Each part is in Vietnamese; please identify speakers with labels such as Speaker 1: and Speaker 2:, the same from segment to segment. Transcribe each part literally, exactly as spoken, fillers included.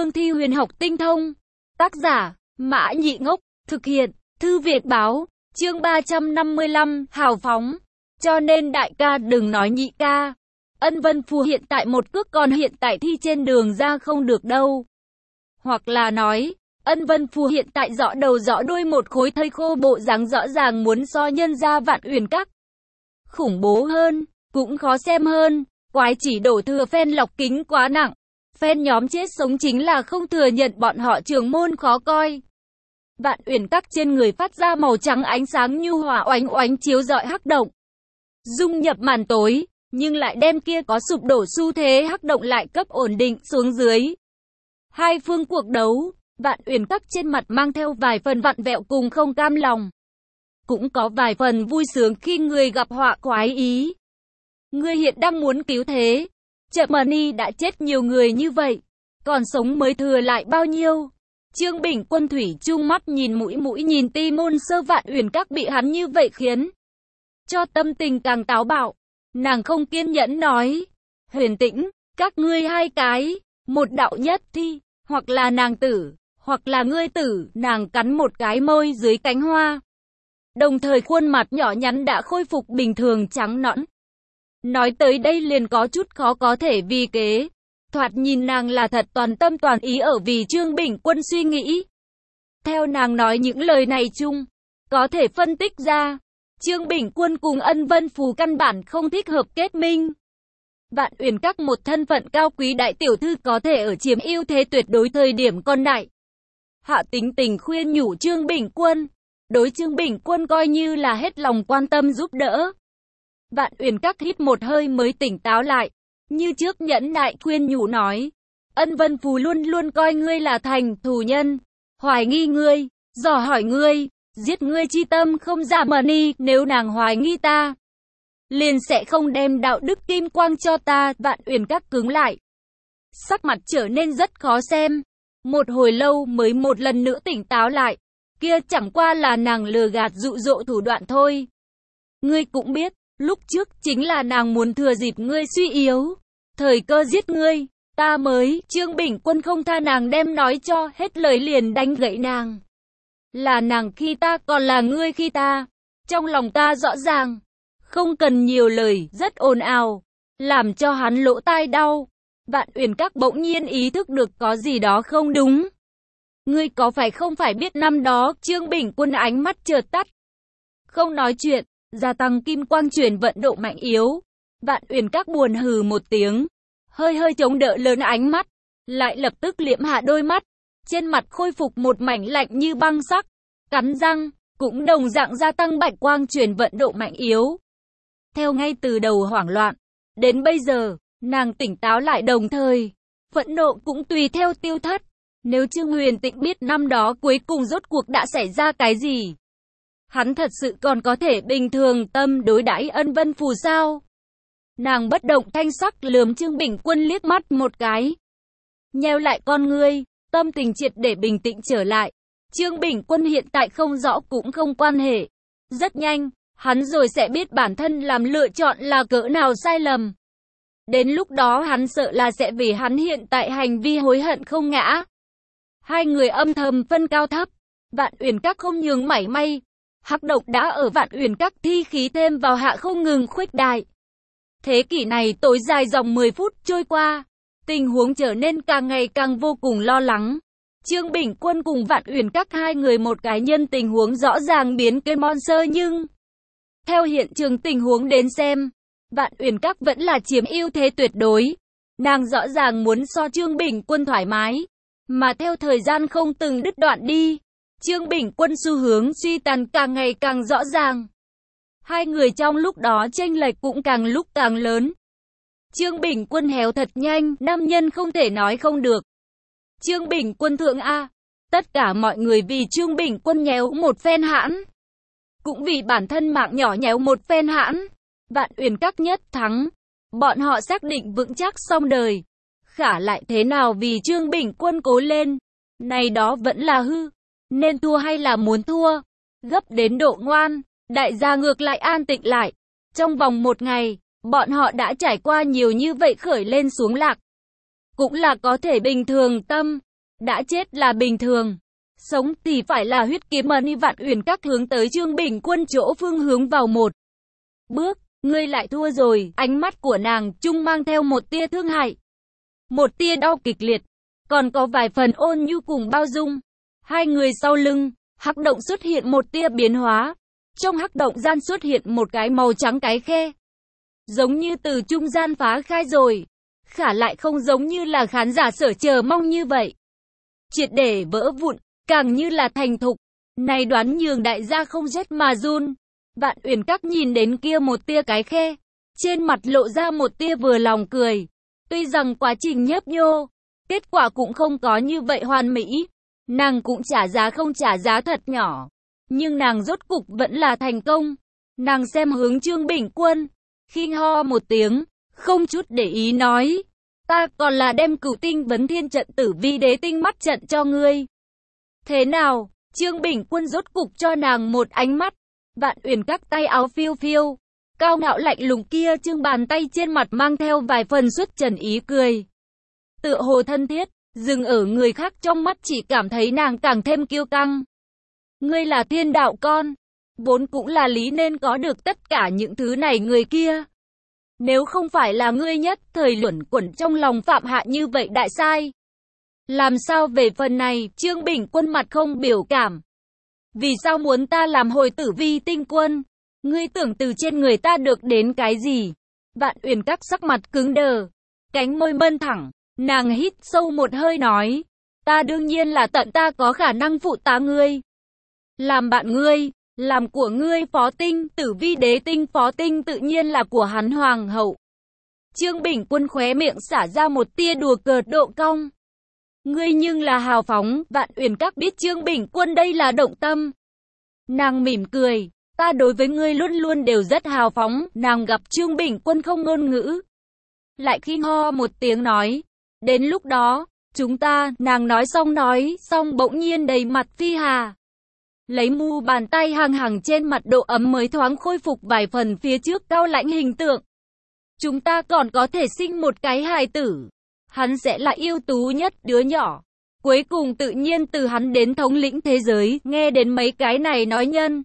Speaker 1: cương thi huyền học tinh thông. Tác giả, Mã Nhị Ngốc, thực hiện, Thư Việt Báo, chương ba trăm năm mươi lăm, hào phóng. Cho nên đại ca đừng nói nhị ca. Ân Vân Phù hiện tại một cước còn hiện tại thi trên đường ra không được đâu. Hoặc là nói, Ân Vân Phù hiện tại rõ đầu rõ đuôi một khối thây khô bộ dáng rõ ràng muốn so nhân ra Vạn Uyển Các. Khủng bố hơn, cũng khó xem hơn, quái chỉ đổ thừa phen lọc kính quá nặng. Phen nhóm chết sống chính là không thừa nhận bọn họ trưởng môn khó coi. Vạn Uyển Các trên người phát ra màu trắng ánh sáng nhu hòa oánh oánh chiếu rọi hắc động. Dung nhập màn tối, nhưng lại đem kia có sụp đổ xu thế hắc động lại cấp ổn định xuống dưới. Hai phương cuộc đấu, Vạn Uyển Các trên mặt mang theo vài phần vặn vẹo cùng không cam lòng. Cũng có vài phần vui sướng khi người gặp họa quái ý. Ngươi hiện đang muốn cứu thế. Chợ Mani đã chết nhiều người như vậy. Còn sống mới thừa lại bao nhiêu. Trương Bình Quân thủy chung mắt nhìn mũi mũi nhìn ti môn sơ Vạn Uyển Các bị hắn như vậy khiến cho tâm tình càng táo bạo. Nàng không kiên nhẫn nói. Huyền Tĩnh, các ngươi hai cái, một đạo nhất thi, hoặc là nàng tử, hoặc là ngươi tử, nàng cắn một cái môi dưới cánh hoa. Đồng thời khuôn mặt nhỏ nhắn đã khôi phục bình thường trắng nõn. Nói tới đây liền có chút khó có thể vì kế. Thoạt nhìn nàng là thật toàn tâm toàn ý ở vì Trương Bình Quân suy nghĩ. Theo nàng nói những lời này chung, có thể phân tích ra, Trương Bình Quân cùng Ân Vân Phù căn bản không thích hợp kết minh. Vạn Uyển Các một thân phận cao quý đại tiểu thư có thể ở chiếm ưu thế tuyệt đối thời điểm còn đại. Hạ tính tình khuyên nhủ Trương Bình Quân. Đối Trương Bình Quân coi như là hết lòng quan tâm giúp đỡ. Vạn Uyển Các hít một hơi mới tỉnh táo lại. Như trước nhẫn nại khuyên nhủ nói. Ân Vân Phù luôn luôn coi ngươi là thành thù nhân. Hoài nghi ngươi, dò hỏi ngươi, giết ngươi chi tâm không giả Mani. Nếu nàng hoài nghi ta, liền sẽ không đem đạo đức kim quang cho ta. Vạn Uyển Các cứng lại. Sắc mặt trở nên rất khó xem. Một hồi lâu mới một lần nữa tỉnh táo lại. Kia chẳng qua là nàng lừa gạt dụ dỗ thủ đoạn thôi. Ngươi cũng biết, lúc trước chính là nàng muốn thừa dịp ngươi suy yếu, thời cơ giết ngươi, ta mới. Trương Bình Quân không tha nàng đem nói cho hết lời liền đánh gãy nàng. Là nàng khi ta còn là ngươi khi ta. Trong lòng ta rõ ràng, không cần nhiều lời, rất ồn ào, làm cho hắn lỗ tai đau. Vạn Uyển Các bỗng nhiên ý thức được có gì đó không đúng. Ngươi có phải không phải biết năm đó, Trương Bình Quân ánh mắt chợt tắt. Không nói chuyện, gia tăng kim quang chuyển vận độ mạnh yếu. Vạn Uyển Các buồn hừ một tiếng, hơi hơi chống đỡ lớn ánh mắt, lại lập tức liễm hạ đôi mắt. Trên mặt khôi phục một mảnh lạnh như băng sắc, cắn răng, cũng đồng dạng gia tăng bạch quang chuyển vận độ mạnh yếu. Theo ngay từ đầu hoảng loạn, đến bây giờ, nàng tỉnh táo lại đồng thời, phẫn nộ cũng tùy theo tiêu thất. Nếu Trương Huyền Tĩnh biết năm đó cuối cùng rốt cuộc đã xảy ra cái gì, hắn thật sự còn có thể bình thường tâm đối đãi Ân Vân Phù sao? Nàng bất động thanh sắc lườm Trương Bình Quân liếc mắt một cái, nheo lại con ngươi, tâm tình triệt để bình tĩnh trở lại. Trương Bình Quân hiện tại không rõ cũng không quan hệ. Rất nhanh, hắn rồi sẽ biết bản thân làm lựa chọn là cỡ nào sai lầm. Đến lúc đó hắn sợ là sẽ vì hắn hiện tại hành vi hối hận không ngã. Hai người âm thầm phân cao thấp. Vạn Uyển Các không nhường mảy may. Hắc động đã ở Vạn Uyển Các thi khí thêm vào hạ không ngừng khuếch đại. Thế kỷ này tối dài dòng mười phút trôi qua, tình huống trở nên càng ngày càng vô cùng lo lắng. Trương Bình Quân cùng Vạn Uyển Các hai người một cái nhân tình huống rõ ràng biến cái monster, nhưng theo hiện trường tình huống đến xem, Vạn Uyển Các vẫn là chiếm ưu thế tuyệt đối. Nàng rõ ràng muốn so Trương Bình Quân thoải mái, mà theo thời gian không từng đứt đoạn đi, Trương Bình Quân xu hướng suy tàn càng ngày càng rõ ràng. Hai người trong lúc đó chênh lệch cũng càng lúc càng lớn. Trương Bình Quân héo thật nhanh, nam nhân không thể nói không được. Trương Bình Quân thượng A. Tất cả mọi người vì Trương Bình Quân nhéo một phen hãn, cũng vì bản thân mạng nhỏ nhéo một phen hãn. Vạn Uyển Các nhất thắng, bọn họ xác định vững chắc xong đời. Khả lại thế nào vì Trương Bình Quân cố lên, này đó vẫn là hư. Nên thua hay là muốn thua, gấp đến độ ngoan, đại gia ngược lại an tĩnh lại. Trong vòng một ngày, bọn họ đã trải qua nhiều như vậy khởi lên xuống lạc, cũng là có thể bình thường tâm. đã chết là bình thường. Sống thì phải là huyết kiếm ân. Vạn Uyển Các hướng tới Trương Bình Quân chỗ phương hướng vào một bước. Ngươi lại thua rồi. Ánh mắt của nàng trung mang theo một tia thương hại, một tia đau kịch liệt, còn có vài phần ôn nhu cùng bao dung. Hai người sau lưng, hắc động xuất hiện một tia biến hóa. Trong hắc động gian xuất hiện một cái màu trắng cái khe, giống như từ trung gian phá khai rồi, khả lại không giống như là khán giả sở chờ mong như vậy. Triệt để vỡ vụn, càng như là thành thục. Này đoán nhường đại gia không rét mà run. Vạn Uyển Các nhìn đến kia một tia cái khe, trên mặt lộ ra một tia vừa lòng cười. Tuy rằng quá trình nhấp nhô, kết quả cũng không có như vậy hoàn mỹ, nàng cũng trả giá không trả giá thật nhỏ, nhưng nàng rốt cục vẫn là thành công. Nàng xem hướng Trương Bình Quân, khinh ho một tiếng, không chút để ý nói, ta còn là đem Cửu Tinh Vấn Thiên trận Tử Vi Đế Tinh mắt trận cho ngươi. Thế nào? Trương Bình Quân rốt cục cho nàng một ánh mắt. Vạn Uyển Các tay áo phiêu phiêu, cao ngạo lạnh lùng kia trương bàn tay trên mặt mang theo vài phần xuất trần ý cười, tựa hồ thân thiết, dừng ở người khác trong mắt chỉ cảm thấy nàng càng thêm kiêu căng. Ngươi là thiên đạo con, vốn cũng là lý nên có được tất cả những thứ này người kia. Nếu không phải là ngươi nhất thời luẩn quẩn trong lòng phạm hạ như vậy đại sai. Làm sao về phần này? Trương Bình Quân mặt không biểu cảm. Vì sao muốn ta làm hồi tử vi tinh quân? Ngươi tưởng từ trên người ta được đến cái gì? Vạn Uyển Các sắc mặt cứng đờ, cánh môi mân thẳng, nàng hít sâu một hơi nói, ta đương nhiên là tận ta có khả năng phụ tá ngươi, làm bạn ngươi, làm của ngươi phó tinh. Tử vi đế tinh phó tinh tự nhiên là của hắn hoàng hậu. Trương Bình Quân khóe miệng xả ra một tia đùa cợt độ cong. Ngươi nhưng là hào phóng. Vạn Uyển Các biết Trương Bình Quân đây là động tâm, nàng mỉm cười, ta đối với ngươi luôn luôn đều rất hào phóng. Nàng gặp Trương Bình Quân không ngôn ngữ, lại khinh ho một tiếng nói, đến lúc đó, chúng ta, nàng nói xong nói, xong bỗng nhiên đầy mặt phi hà. Lấy mu bàn tay hằng hằng trên mặt độ ấm mới thoáng khôi phục vài phần phía trước cao lãnh hình tượng. Chúng ta còn có thể sinh một cái hài tử. Hắn sẽ là ưu tú nhất đứa nhỏ. Cuối cùng tự nhiên từ hắn đến thống lĩnh thế giới. Nghe đến mấy cái này nói nhân,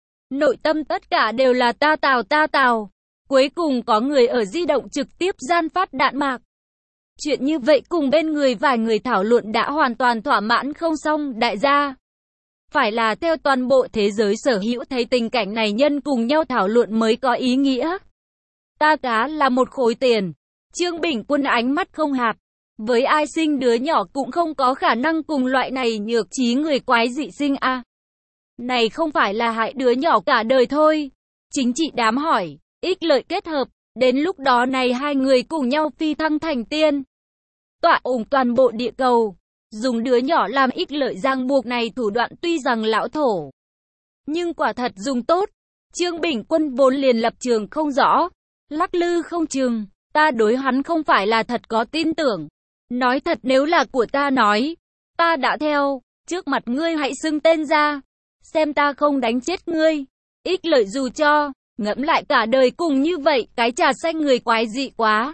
Speaker 1: nội tâm tất cả đều là ta tào ta tào. Cuối cùng có người ở di động trực tiếp gian phát đạn mạc. Chuyện như vậy cùng bên người vài người thảo luận đã hoàn toàn thỏa mãn không xong. Đại gia, phải là theo toàn bộ thế giới sở hữu thấy tình cảnh này nhân cùng nhau thảo luận mới có ý nghĩa. Ta cá là một khối tiền. Trương Bình Quân ánh mắt không hạt. Với ai sinh đứa nhỏ cũng không có khả năng cùng loại này nhược trí người quái dị sinh a. À, này không phải là hại đứa nhỏ cả đời thôi. Chính trị đám hỏi, ích lợi kết hợp, đến lúc đó này hai người cùng nhau phi thăng thành tiên, tọa ủng toàn bộ địa cầu. Dùng đứa nhỏ làm ích lợi ràng buộc này thủ đoạn tuy rằng lão thổ, nhưng quả thật dùng tốt. Trương Bình Quân vốn liền lập trường không rõ, lắc lư không chừng, ta đối hắn không phải là thật có tin tưởng. Nói thật nếu là của ta nói, ta đã theo, trước mặt ngươi hãy xưng tên ra, xem ta không đánh chết ngươi. Ích lợi dù cho, ngẫm lại cả đời cùng như vậy, cái trà xanh người quái dị quá.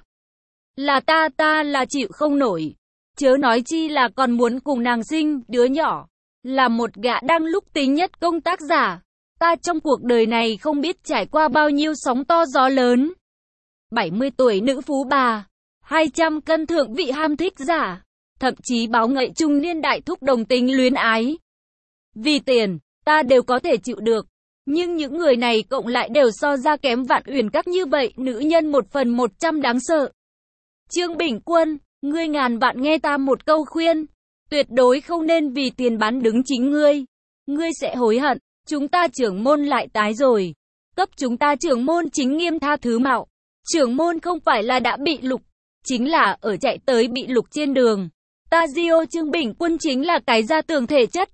Speaker 1: Là ta ta là chịu không nổi. Chớ nói chi là còn muốn cùng nàng sinh đứa nhỏ. Là một gã đang lúc tính nhất công tác giả. Ta trong cuộc đời này không biết trải qua bao nhiêu sóng to gió lớn. bảy mươi tuổi nữ phú bà, hai trăm cân thượng vị ham thích giả, thậm chí báo ngậy trung niên đại thúc đồng tình luyến ái. Vì tiền, ta đều có thể chịu được. Nhưng những người này cộng lại đều so ra kém Vạn Uyển Các như vậy, nữ nhân một phần một trăm đáng sợ. Trương Bình Quân, ngươi ngàn vạn nghe ta một câu khuyên, tuyệt đối không nên vì tiền bán đứng chính ngươi. Ngươi sẽ hối hận. Chúng ta trưởng môn lại tái rồi. Cấp chúng ta trưởng môn chính nghiêm tha thứ mạo. Trưởng môn không phải là đã bị lục, chính là ở chạy tới bị lục trên đường. Ta Diêu Trương Bình Quân chính là cái ra tường thể chất.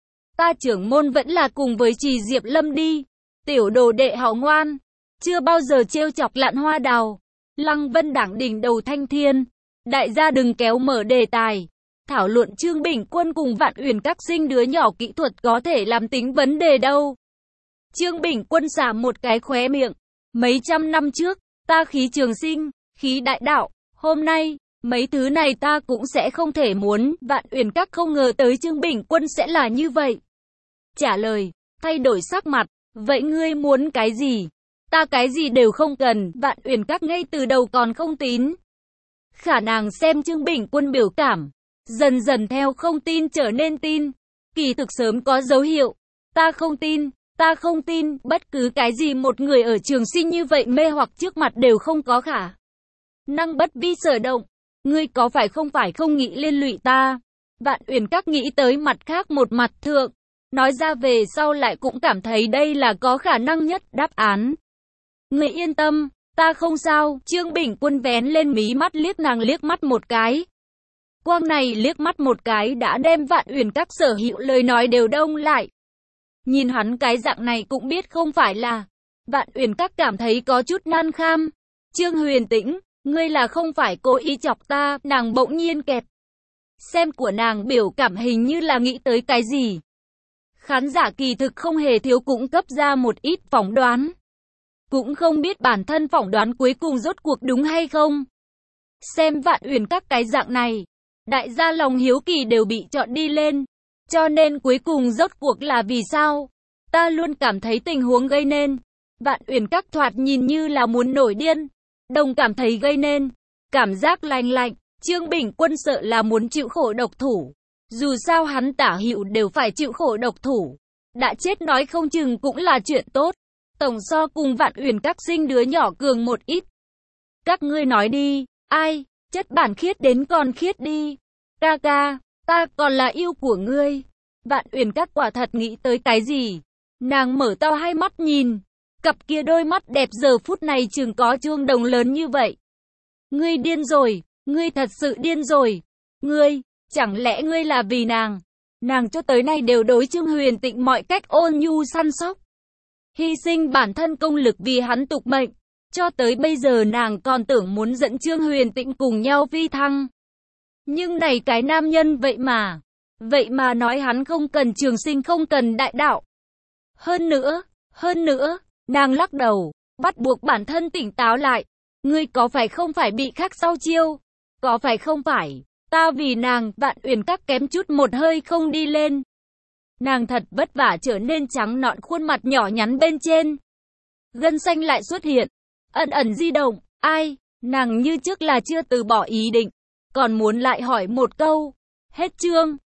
Speaker 1: Ta trưởng môn vẫn là cùng với Trì Diệp Lâm đi. Tiểu đồ đệ hảo ngoan, chưa bao giờ trêu chọc Lạn Hoa Đào. Lăng Vân đảng đỉnh đầu thanh thiên. Đại gia đừng kéo mở đề tài. Thảo luận Trương Bình Quân cùng Vạn Uyển Các sinh đứa nhỏ kỹ thuật có thể làm tính vấn đề đâu. Trương Bình Quân xả một cái khóe miệng. Mấy trăm năm trước, ta khí trường sinh, khí đại đạo. Hôm nay, Mấy thứ này ta cũng sẽ không thể muốn. Vạn Uyển Các không ngờ tới Trương Bình Quân sẽ là như vậy. Trả lời, thay đổi sắc mặt, vậy ngươi muốn cái gì? Ta cái gì đều không cần. Vạn Uyển Các ngay từ đầu còn không tín. Khả năng xem Trương Bình Quân biểu cảm, dần dần theo không tin trở nên tin. Kỳ thực sớm có dấu hiệu. Ta không tin, ta không tin, bất cứ cái gì một người ở Trường Sinh như vậy mê hoặc trước mặt đều không có khả năng bất vi sở động. Ngươi có phải không phải không nghĩ liên lụy ta? Vạn Uyển Các nghĩ tới mặt khác một mặt thượng, nói ra về sau lại cũng cảm thấy đây là có khả năng nhất đáp án. Ngươi yên tâm, ta không sao. Trương Bình Quân vén lên mí mắt liếc nàng liếc mắt một cái. Quang này liếc mắt một cái đã đem Vạn Uyển Các sở hữu lời nói đều đông lại. Nhìn hắn cái dạng này cũng biết không phải là. Vạn Uyển Các cảm thấy có chút nan kham. Trương Huyền Tĩnh, ngươi là không phải cố ý chọc ta? Nàng bỗng nhiên kẹp. Xem của nàng biểu cảm hình như là nghĩ tới cái gì. Khán giả kỳ thực không hề thiếu cũng cấp ra một ít phỏng đoán. Cũng không biết bản thân phỏng đoán cuối cùng rốt cuộc đúng hay không. Xem Vạn Uyển Các cái dạng này, đại gia lòng hiếu kỳ đều bị chọn đi lên. Cho nên cuối cùng rốt cuộc là vì sao? Ta luôn cảm thấy tình huống gây nên. Vạn Uyển Các thoạt nhìn như là muốn nổi điên. Đồng cảm thấy gây nên. Cảm giác lạnh lạnh. Trương Bình Quân sợ là muốn chịu khổ độc thủ. Dù sao hắn tả hữu đều phải chịu khổ độc thủ. Đã chết nói không chừng cũng là chuyện tốt. Tổng so cùng Vạn Uyển Các sinh đứa nhỏ cường một ít. Các ngươi nói đi, ai, chất bản khiết đến còn khiết đi. Ca ca, ta còn là yêu của ngươi. Vạn Uyển Các quả thật nghĩ tới cái gì. Nàng mở to hai mắt nhìn. Cặp kia đôi mắt đẹp giờ phút này chừng có chuông đồng lớn như vậy. Ngươi điên rồi, ngươi thật sự điên rồi. Ngươi, chẳng lẽ ngươi là vì nàng? Nàng cho tới nay đều đối Trương Huyền Tĩnh mọi cách ôn nhu săn sóc. Hy sinh bản thân công lực vì hắn tục mệnh. Cho tới bây giờ nàng còn tưởng muốn dẫn Trương Huyền Tĩnh cùng nhau phi thăng. Nhưng này cái nam nhân vậy mà. Vậy mà nói hắn không cần Trường Sinh, không cần đại đạo. Hơn nữa, hơn nữa, nàng lắc đầu, bắt buộc bản thân tỉnh táo lại. Ngươi có phải không phải bị khắc sau chiêu? Có phải không phải? Ta vì nàng. Vạn Uyển Các kém chút một hơi không đi lên. Nàng thật vất vả trở nên trắng nõn, khuôn mặt nhỏ nhắn bên trên. Gân xanh lại xuất hiện. Ẩn ẩn di động. Ai? Nàng như trước là chưa từ bỏ ý định. Còn muốn lại hỏi một câu. Hết chương.